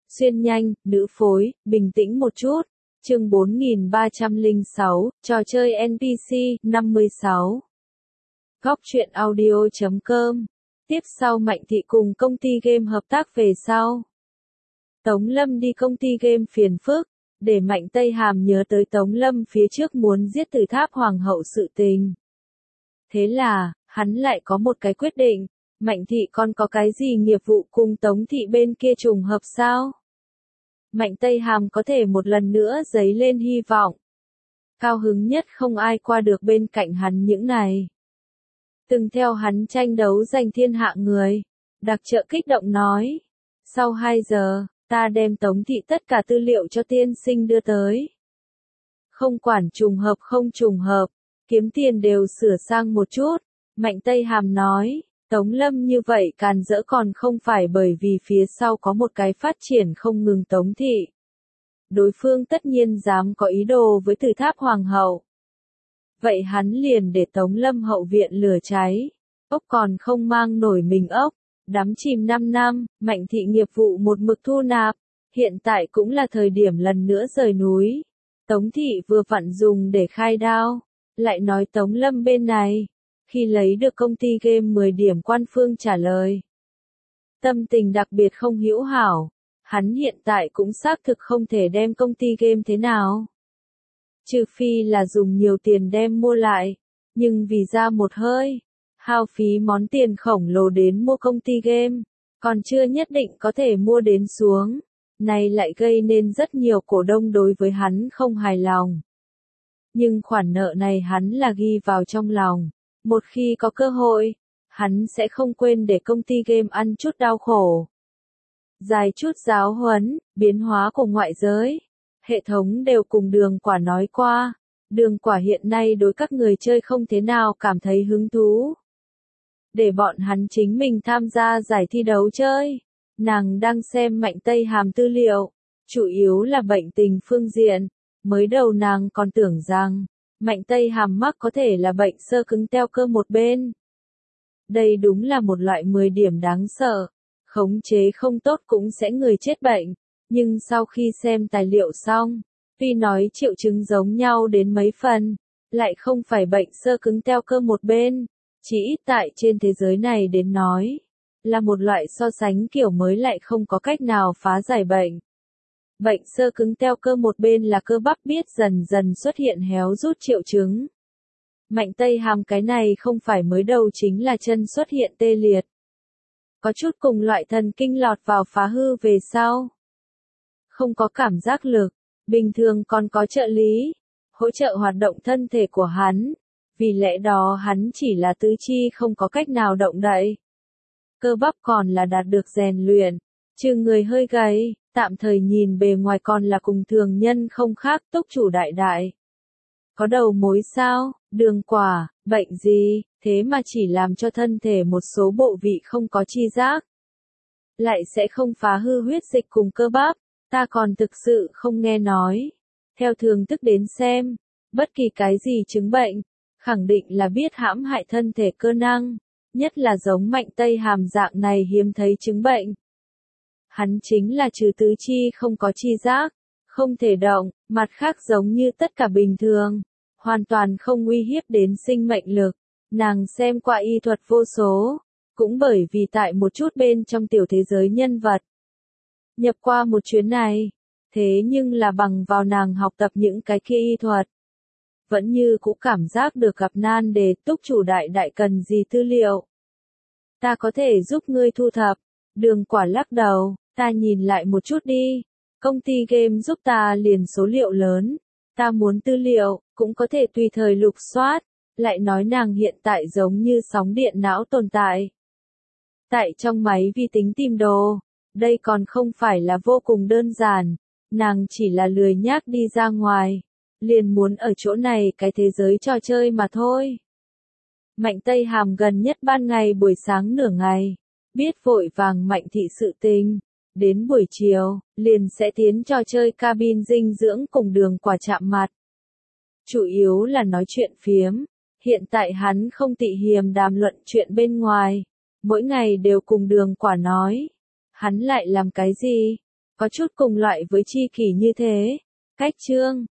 Xuyên nhanh, nữ phối, bình tĩnh một chút. Chương 4306, trò chơi NPC, 56. Góc truyện audio.com. Tiếp sau Mạnh Thị cùng công ty game hợp tác về sau. Tống Lâm đi công ty game phiền phức, để Mạnh Tây Hàm nhớ tới Tống Lâm phía trước muốn giết Từ Tháp Hoàng hậu sự tình. Thế là, hắn lại có một cái quyết định, Mạnh Thị còn có cái gì nghiệp vụ cùng Tống Thị bên kia trùng hợp sao? Mạnh Tây Hàm có thể một lần nữa dấy lên hy vọng. Cao hứng nhất không ai qua được bên cạnh hắn những này. Từng theo hắn tranh đấu giành thiên hạ người. Đặc trợ kích động nói. Sau 2 giờ, ta đem Tống Thị tất cả tư liệu cho tiên sinh đưa tới. Không quản trùng hợp không trùng hợp, kiếm tiền đều sửa sang một chút. Mạnh Tây Hàm nói. Tống Lâm như vậy càn rỡ còn không phải bởi vì phía sau có một cái phát triển không ngừng Tống Thị. Đối phương tất nhiên dám có ý đồ với Từ Tháp Hoàng hậu. Vậy hắn liền để Tống Lâm hậu viện lửa cháy. Ốc còn không mang nổi mình ốc. Đắm chìm 5 năm, Mạnh Thị nghiệp vụ một mực thu nạp. Hiện tại cũng là thời điểm lần nữa rời núi. Tống Thị vừa vặn dùng để khai đao. Lại nói Tống Lâm bên này. Khi lấy được công ty game 10 điểm quan phương trả lời. Tâm tình đặc biệt không hữu hảo. Hắn hiện tại cũng xác thực không thể đem công ty game thế nào. Trừ phi là dùng nhiều tiền đem mua lại. Nhưng vì ra một hơi. Hao phí món tiền khổng lồ đến mua công ty game. Còn chưa nhất định có thể mua đến xuống. Này lại gây nên rất nhiều cổ đông đối với hắn không hài lòng. Nhưng khoản nợ này hắn là ghi vào trong lòng. Một khi có cơ hội, hắn sẽ không quên để công ty game ăn chút đau khổ. Dài chút giáo huấn, biến hóa của ngoại giới. Hệ thống đều cùng Đường Quả nói qua. Đường Quả hiện nay đối các người chơi không thế nào cảm thấy hứng thú. Để bọn hắn chính mình tham gia giải thi đấu chơi. Nàng đang xem Mạnh Tây Hàm tư liệu. Chủ yếu là bệnh tình phương diện. Mới đầu nàng còn tưởng rằng Mạnh Tây Hàm mắc có thể là bệnh xơ cứng teo cơ một bên. Đây đúng là một loại 10 điểm đáng sợ. Khống chế không tốt cũng sẽ người chết bệnh. Nhưng sau khi xem tài liệu xong, tuy nói triệu chứng giống nhau đến mấy phần, lại không phải bệnh xơ cứng teo cơ một bên. Chỉ ít tại trên thế giới này đến nói, là một loại so sánh kiểu mới lại không có cách nào phá giải bệnh. Bệnh xơ cứng teo cơ một bên là cơ bắp biết dần dần xuất hiện héo rút triệu chứng. Mạnh Tây Hàm cái này không phải mới đầu chính là chân xuất hiện tê liệt. Có chút cùng loại thần kinh lọt vào phá hư về sau. Không có cảm giác lực, bình thường còn có trợ lý, hỗ trợ hoạt động thân thể của hắn. Vì lẽ đó hắn chỉ là tứ chi không có cách nào động đậy. Cơ bắp còn là đạt được rèn luyện, trừ người hơi gầy. Tạm thời nhìn bề ngoài còn là cùng thường nhân không khác túc chủ đại đại. Có đầu mối sao, Đường Quả, bệnh gì, thế mà chỉ làm cho thân thể một số bộ vị không có chi giác. Lại sẽ không phá hư huyết dịch cùng cơ bắp, ta còn thực sự không nghe nói. Theo thường thức đến xem, bất kỳ cái gì chứng bệnh, khẳng định là biết hãm hại thân thể cơ năng, nhất là giống Mạnh Tây Hàm dạng này hiếm thấy chứng bệnh. Hắn chính là trừ tứ chi không có chi giác, không thể động, mặt khác giống như tất cả bình thường, hoàn toàn không uy hiếp đến sinh mệnh lực. Nàng xem qua y thuật vô số, cũng bởi vì tại một chút bên trong tiểu thế giới nhân vật. Nhập qua một chuyến này, thế nhưng là bằng vào nàng học tập những cái kia y thuật. Vẫn như cũng cảm giác được gặp nan đề túc chủ đại đại cần gì tư liệu. Ta có thể giúp ngươi thu thập. Đường Quả lắc đầu, ta nhìn lại một chút đi. Công ty game giúp ta liền số liệu lớn. Ta muốn tư liệu, cũng có thể tùy thời lục soát. Lại nói nàng hiện tại giống như sóng điện não tồn tại. Tại trong máy vi tính tìm đồ, đây còn không phải là vô cùng đơn giản. Nàng chỉ là lười nhác đi ra ngoài. Liền muốn ở chỗ này cái thế giới trò chơi mà thôi. Mạnh Tây Hàm gần nhất ban ngày buổi sáng nửa ngày. Biết vội vàng Mạnh Thị sự tình. Đến buổi chiều, liền sẽ tiến trò chơi cabin dinh dưỡng cùng Đường Quả chạm mặt. Chủ yếu là nói chuyện phiếm. Hiện tại hắn không tị hiềm đàm luận chuyện bên ngoài. Mỗi ngày đều cùng Đường Quả nói. Hắn lại làm cái gì? Có chút cùng loại với tri kỷ như thế. Cách chương